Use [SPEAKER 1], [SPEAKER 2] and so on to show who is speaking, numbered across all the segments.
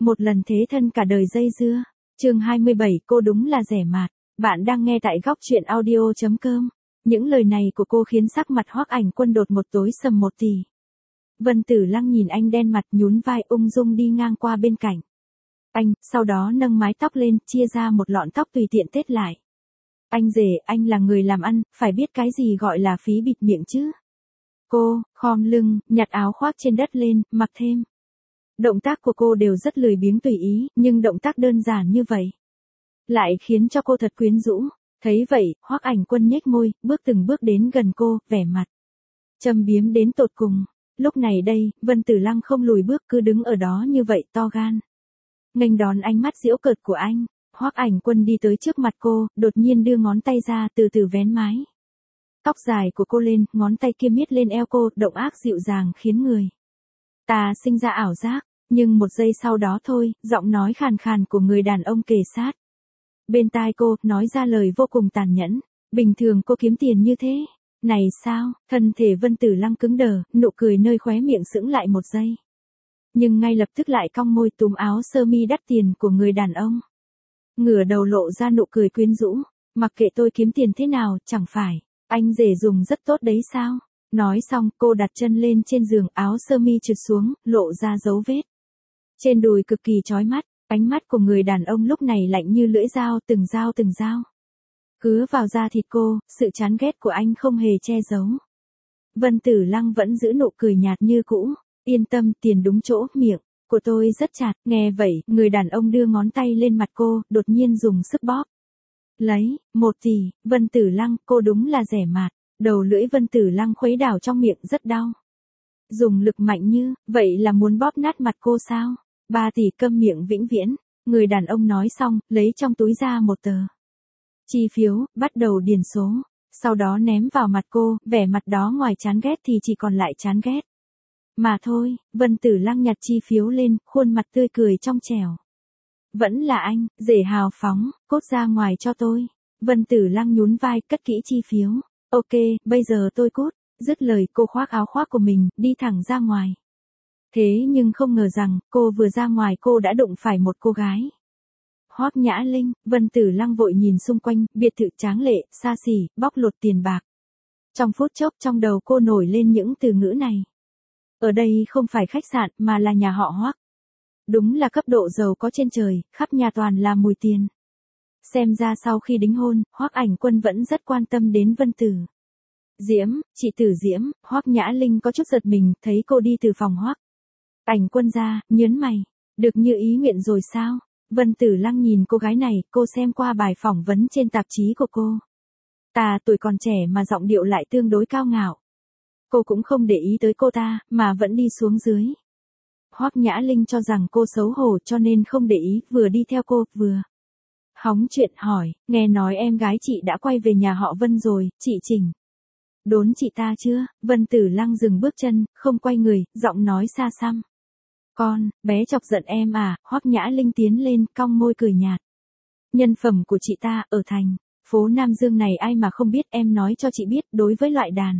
[SPEAKER 1] Một lần thế thân cả đời dây dưa. Chương 27, cô đúng là rẻ mạt. Bạn đang nghe tại góc truyện audio.com. Những lời này của cô khiến sắc mặt Hoắc Ảnh Quân đột một tối sầm một tì. Vân Tử Lăng nhìn anh đen mặt nhún vai ung dung đi ngang qua bên cạnh. Anh, sau đó nâng mái tóc lên, chia ra một lọn tóc tùy tiện tết lại. Anh rể, anh là người làm ăn, phải biết cái gì gọi là phí bịt miệng chứ. Cô, khom lưng, nhặt áo khoác trên đất lên, mặc thêm. Động tác của cô đều rất lười biếng tùy ý, nhưng động tác đơn giản như vậy lại khiến cho cô thật quyến rũ. Thấy vậy, Hoắc Ảnh Quân nhếch môi, bước từng bước đến gần cô, vẻ mặt châm biếm đến tột cùng. Lúc này đây, Vân Tử Lăng không lùi bước cứ đứng ở đó như vậy to gan. Nghênh đón ánh mắt giễu cợt của anh, Hoắc Ảnh Quân đi tới trước mặt cô, đột nhiên đưa ngón tay ra từ từ vén mái tóc dài của cô lên, ngón tay kia miết lên eo cô, động ác dịu dàng khiến người ta sinh ra ảo giác. Nhưng một giây sau đó thôi, giọng nói khàn khàn của người đàn ông kề sát bên tai cô, nói ra lời vô cùng tàn nhẫn. Bình thường cô kiếm tiền như thế này sao? Thân thể Vân Tử Lăng cứng đờ, nụ cười nơi khóe miệng sững lại một giây. Nhưng ngay lập tức lại cong môi túm áo sơ mi đắt tiền của người đàn ông. Ngửa đầu lộ ra nụ cười quyến rũ. Mặc kệ tôi kiếm tiền thế nào, chẳng phải anh rể dùng rất tốt đấy sao? Nói xong, cô đặt chân lên trên giường, áo sơ mi trượt xuống, lộ ra dấu vết trên đùi cực kỳ chói mắt. Ánh mắt của người đàn ông lúc này lạnh như lưỡi dao từng dao. Cứa vào da thịt cô, sự chán ghét của anh không hề che giấu. Vân Tử Lăng vẫn giữ nụ cười nhạt như cũ. Yên tâm, tiền đúng chỗ, miệng của tôi rất chặt. Nghe vậy, người đàn ông đưa ngón tay lên mặt cô, đột nhiên dùng sức bóp lấy. 1 tỷ, Vân Tử Lăng, cô đúng là rẻ mạt. Đầu lưỡi Vân Tử Lăng khuấy đảo trong miệng rất đau. Dùng lực mạnh như vậy là muốn bóp nát mặt cô sao? 3 tỷ, câm miệng vĩnh viễn. Người đàn ông nói xong, lấy trong túi ra một tờ chi phiếu, bắt đầu điền số. Sau đó ném vào mặt cô, vẻ mặt đó ngoài chán ghét thì chỉ còn lại chán ghét mà thôi. Vân Tử Lăng nhặt chi phiếu lên, khuôn mặt tươi cười trong trẻo. Vẫn là anh, rể hào phóng, cốt ra ngoài cho tôi. Vân Tử Lăng nhún vai, cất kỹ chi phiếu. Ok, bây giờ tôi cút. Dứt lời, cô khoác áo khoác của mình, đi thẳng ra ngoài. Thế nhưng không ngờ rằng, cô vừa ra ngoài cô đã đụng phải một cô gái. Hoắc Nhã Linh. Vân Tử Lăng vội nhìn xung quanh, biệt thự tráng lệ, xa xỉ, bóc lột tiền bạc. Trong phút chốc trong đầu cô nổi lên những từ ngữ này. Ở đây không phải khách sạn mà là nhà họ Hoắc. Đúng là cấp độ giàu có trên trời, khắp nhà toàn là mùi tiền. Xem ra sau khi đính hôn, Hoắc Ảnh Quân vẫn rất quan tâm đến Vân Tử Diễm, chị Tử Diễm. Hoắc Nhã Linh có chút giật mình, thấy cô đi từ phòng Hoắc Ảnh Quân ra, nhớn mày. Được như ý nguyện rồi sao? Vân Tử Lăng nhìn cô gái này, cô xem qua bài phỏng vấn trên tạp chí của cô. Tuổi còn trẻ mà giọng điệu lại tương đối cao ngạo. Cô cũng không để ý tới cô ta, mà vẫn đi xuống dưới. Hoắc Nhã Linh cho rằng cô xấu hổ cho nên không để ý, vừa đi theo cô, vừa hóng chuyện hỏi, nghe nói em gái chị đã quay về nhà họ Vân rồi, chị chỉnh đốn chị ta chưa? Vân Tử Lăng dừng bước chân, không quay người, giọng nói xa xăm. Con, bé chọc giận em à? Hoắc Nhã Linh tiến lên, cong môi cười nhạt. Nhân phẩm của chị ta, ở thành phố Nam Dương này ai mà không biết, em nói cho chị biết, đối với loại đàn.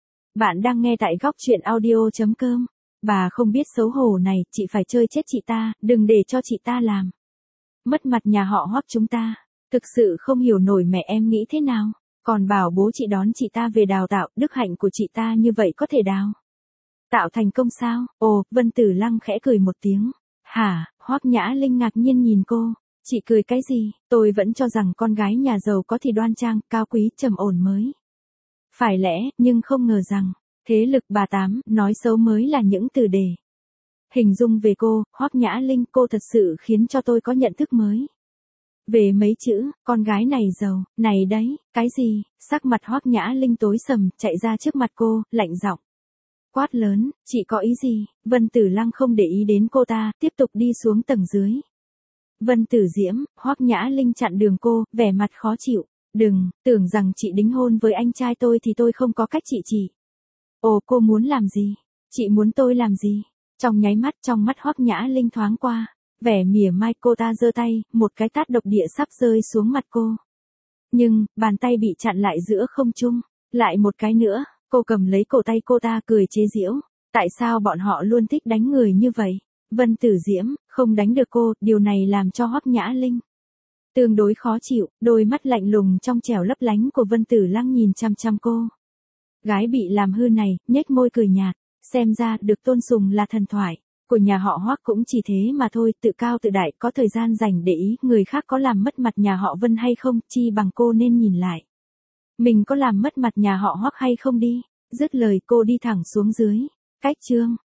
[SPEAKER 1] Bạn đang nghe tại góc truyện audio.com. Bà không biết xấu hổ này, chị phải chơi chết chị ta, đừng để cho chị ta làm mất mặt nhà họ Hoắc chúng ta. Thực sự không hiểu nổi mẹ em nghĩ thế nào. Còn bảo bố chị đón chị ta về đào tạo, đức hạnh của chị ta như vậy có thể đào tạo thành công sao? Ồ, Vân Tử Lăng khẽ cười một tiếng. Hả? Hoắc Nhã Linh ngạc nhiên nhìn cô. Chị cười cái gì? Tôi vẫn cho rằng con gái nhà giàu có thì đoan trang, cao quý, trầm ổn mới phải lẽ, nhưng không ngờ rằng thế lực bà tám, nói xấu mới là những từ đề hình dung về cô. Hoắc Nhã Linh, cô thật sự khiến cho tôi có nhận thức mới về mấy chữ, con gái này giàu, này đấy, cái gì? Sắc mặt Hoắc Nhã Linh tối sầm, chạy ra trước mặt cô, lạnh giọng quát lớn, chị có ý gì? Vân Tử Lăng không để ý đến cô ta, tiếp tục đi xuống tầng dưới. Vân Tử Diễm. Hoắc Nhã Linh chặn đường cô, vẻ mặt khó chịu. Đừng, tưởng rằng chị đính hôn với anh trai tôi thì tôi không có cách chị. Ồ, cô muốn làm gì? Chị muốn tôi làm gì? Trong nháy mắt, trong mắt Hoắc Nhã Linh thoáng qua vẻ mỉa mai, cô ta giơ tay, một cái tát độc địa sắp rơi xuống mặt cô. Nhưng, bàn tay bị chặn lại giữa không trung. Lại một cái nữa, cô cầm lấy cổ tay cô ta cười chế giễu. Tại sao bọn họ luôn thích đánh người như vậy? Vân Tử Diễm, không đánh được cô, điều này làm cho Hoắc Nhã Linh tương đối khó chịu, đôi mắt lạnh lùng trong trẻo lấp lánh của Vân Tử Lăng nhìn chăm chăm cô. Gái bị làm hư này, nhếch môi cười nhạt, xem ra được tôn sùng là thần thoại của nhà họ Hoắc cũng chỉ thế mà thôi, tự cao tự đại, có thời gian rảnh để ý người khác có làm mất mặt nhà họ Vân hay không, chi bằng cô nên nhìn lại. Mình có làm mất mặt nhà họ Hoắc hay không đi. Dứt lời cô đi thẳng xuống dưới. Cách chương